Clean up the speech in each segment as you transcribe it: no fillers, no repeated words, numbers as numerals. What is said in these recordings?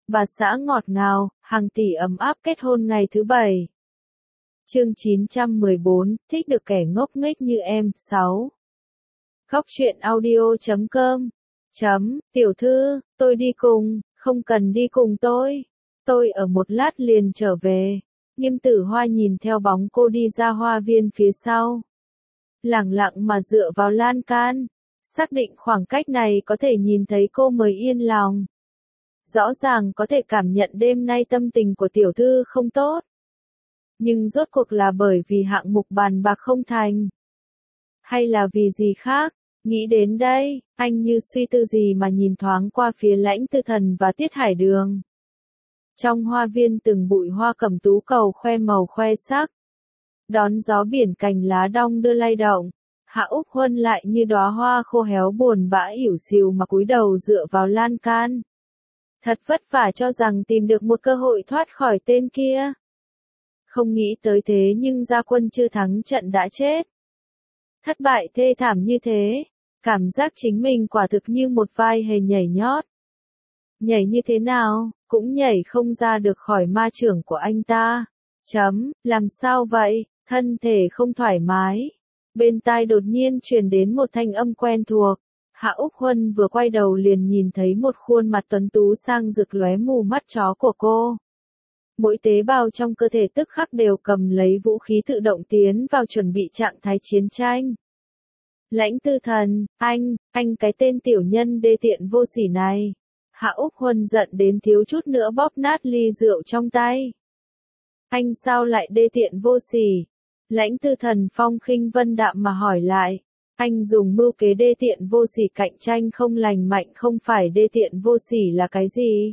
bà xã ngọt ngào, hàng tỷ ấm áp kết hôn ngày thứ 7. Chương 914, thích được kẻ ngốc nghếch như em. 6. Khóc chuyện audio.com. Tiểu thư, tôi đi cùng, không cần đi cùng tôi. Tôi ở một lát liền trở về. Nghiêm Tử Hoa nhìn theo bóng cô đi ra hoa viên phía sau. Lẳng lặng mà dựa vào lan can. Xác định khoảng cách này có thể nhìn thấy cô mới yên lòng. Rõ ràng có thể cảm nhận đêm nay tâm tình của tiểu thư không tốt. Nhưng rốt cuộc là bởi vì hạng mục bàn bạc không thành. Hay là vì gì khác? Nghĩ đến đây, anh như suy tư gì mà nhìn thoáng qua phía Lãnh Tư Thần và Tiết Hải Đường. Trong hoa viên từng bụi hoa cẩm tú cầu khoe màu khoe sắc. Đón gió biển cành lá đong đưa lay động. Hạ Úc Huân lại như đóa hoa khô héo buồn bã ỉu xìu mà cúi đầu dựa vào lan can. Thật vất vả cho rằng tìm được một cơ hội thoát khỏi tên kia. Không nghĩ tới thế nhưng Gia Quân chưa thắng trận đã chết. Thất bại thê thảm như thế, cảm giác chính mình quả thực như một vai hề nhảy nhót. Nhảy như thế nào, cũng nhảy không ra được khỏi ma chưởng của anh ta. Làm sao vậy, thân thể không thoải mái. Bên tai đột nhiên truyền đến một thanh âm quen thuộc. Hạ Úc Huân vừa quay đầu liền nhìn thấy một khuôn mặt tuấn tú sang rực lóe mù mắt chó của cô. Mỗi tế bào trong cơ thể tức khắc đều cầm lấy vũ khí tự động tiến vào chuẩn bị trạng thái chiến tranh. Lãnh Tư Thần, anh cái tên tiểu nhân đê tiện vô sỉ này. Hạ Úc Huân giận đến thiếu chút nữa bóp nát ly rượu trong tay. Anh sao lại đê tiện vô sỉ? Lãnh Tư Thần phong khinh vân đạm mà hỏi lại. Anh dùng mưu kế đê tiện vô sỉ cạnh tranh không lành mạnh không phải đê tiện vô sỉ là cái gì?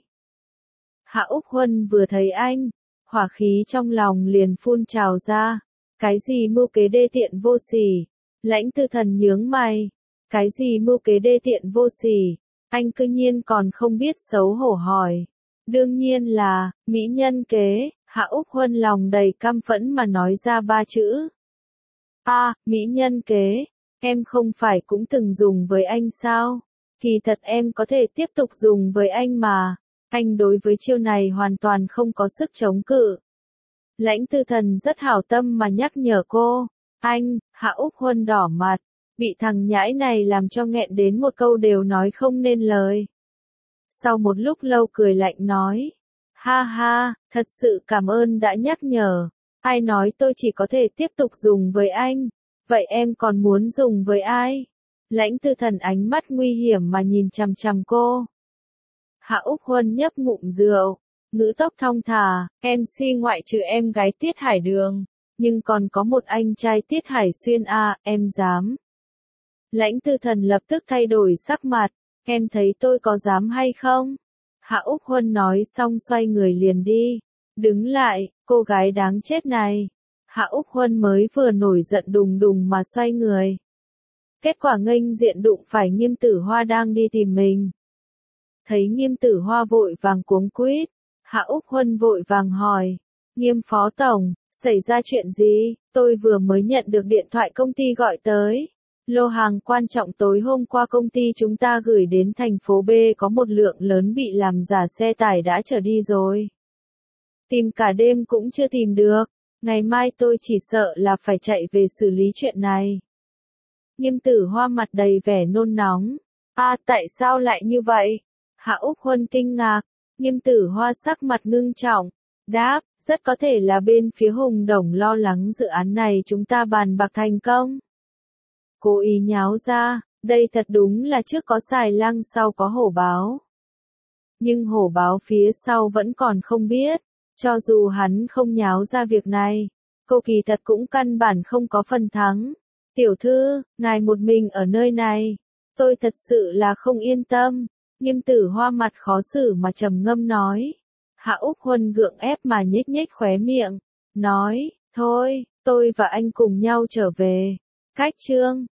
Hạ Úc Huân vừa thấy anh, hỏa khí trong lòng liền phun trào ra. Cái gì mưu kế đê tiện vô sỉ? Lãnh Tư Thần nhướng mày. Cái gì mưu kế đê tiện vô sỉ? Anh cư nhiên còn không biết xấu hổ hỏi. Đương nhiên là, mỹ nhân kế. Hạ Úc Huân lòng đầy căm phẫn mà nói ra 3 chữ. Mỹ nhân kế. Em không phải cũng từng dùng với anh sao? Kỳ thật em có thể tiếp tục dùng với anh mà. Anh đối với chiêu này hoàn toàn không có sức chống cự. Lãnh Tư Thần rất hảo tâm mà nhắc nhở cô. Hạ Úc Huân đỏ mặt. Bị thằng nhãi này làm cho nghẹn đến một câu đều nói không nên lời. Sau một lúc lâu cười lạnh nói. Ha ha, thật sự cảm ơn đã nhắc nhở. Ai nói tôi chỉ có thể tiếp tục dùng với anh? Vậy em còn muốn dùng với ai? Lãnh Tư Thần ánh mắt nguy hiểm mà nhìn chằm chằm cô. Hạ Úc Huân nhấp ngụm rượu, ngữ tốc thong thả, MC ngoại trừ em gái Tiết Hải Đường, nhưng còn có một anh trai Tiết Hải Xuyên em dám. Lãnh Tư Thần lập tức thay đổi sắc mặt, em thấy tôi có dám hay không? Hạ Úc Huân nói xong xoay người liền đi. Đứng lại, cô gái đáng chết này. Hạ Úc Huân mới vừa nổi giận đùng đùng mà xoay người. Kết quả nghênh diện đụng phải Nghiêm Tử Hoa đang đi tìm mình. Thấy Nghiêm Tử Hoa vội vàng cuống quýt, Hạ Úc Huân vội vàng hỏi. Nghiêm Phó Tổng, xảy ra chuyện gì? Tôi vừa mới nhận được điện thoại công ty gọi tới. Lô hàng quan trọng tối hôm qua công ty chúng ta gửi đến thành phố B có một lượng lớn bị làm giả xe tải đã chở đi rồi. Tìm cả đêm cũng chưa tìm được. Ngày mai tôi chỉ sợ là phải chạy về xử lý chuyện này. Nghiêm Tử Hoa mặt đầy vẻ nôn nóng. Tại sao lại như vậy? Hạ Úc Huân kinh ngạc. Nghiêm Tử Hoa sắc mặt ngưng trọng. Đáp, rất có thể là bên phía Hùng Đồng lo lắng dự án này chúng ta bàn bạc thành công. Cố ý nháo ra, đây thật đúng là trước có xài lăng sau có hổ báo. Nhưng hổ báo phía sau vẫn còn không biết. Cho dù hắn không nháo ra việc này, cô kỳ thật cũng căn bản không có phần thắng. Tiểu thư, ngài một mình ở nơi này, tôi thật sự là không yên tâm. Nghiêm Tử Hoa mặt khó xử mà trầm ngâm nói. Hạ Úc Huân gượng ép mà nhếch nhếch khóe miệng, nói, thôi, tôi và anh cùng nhau trở về. Cách chương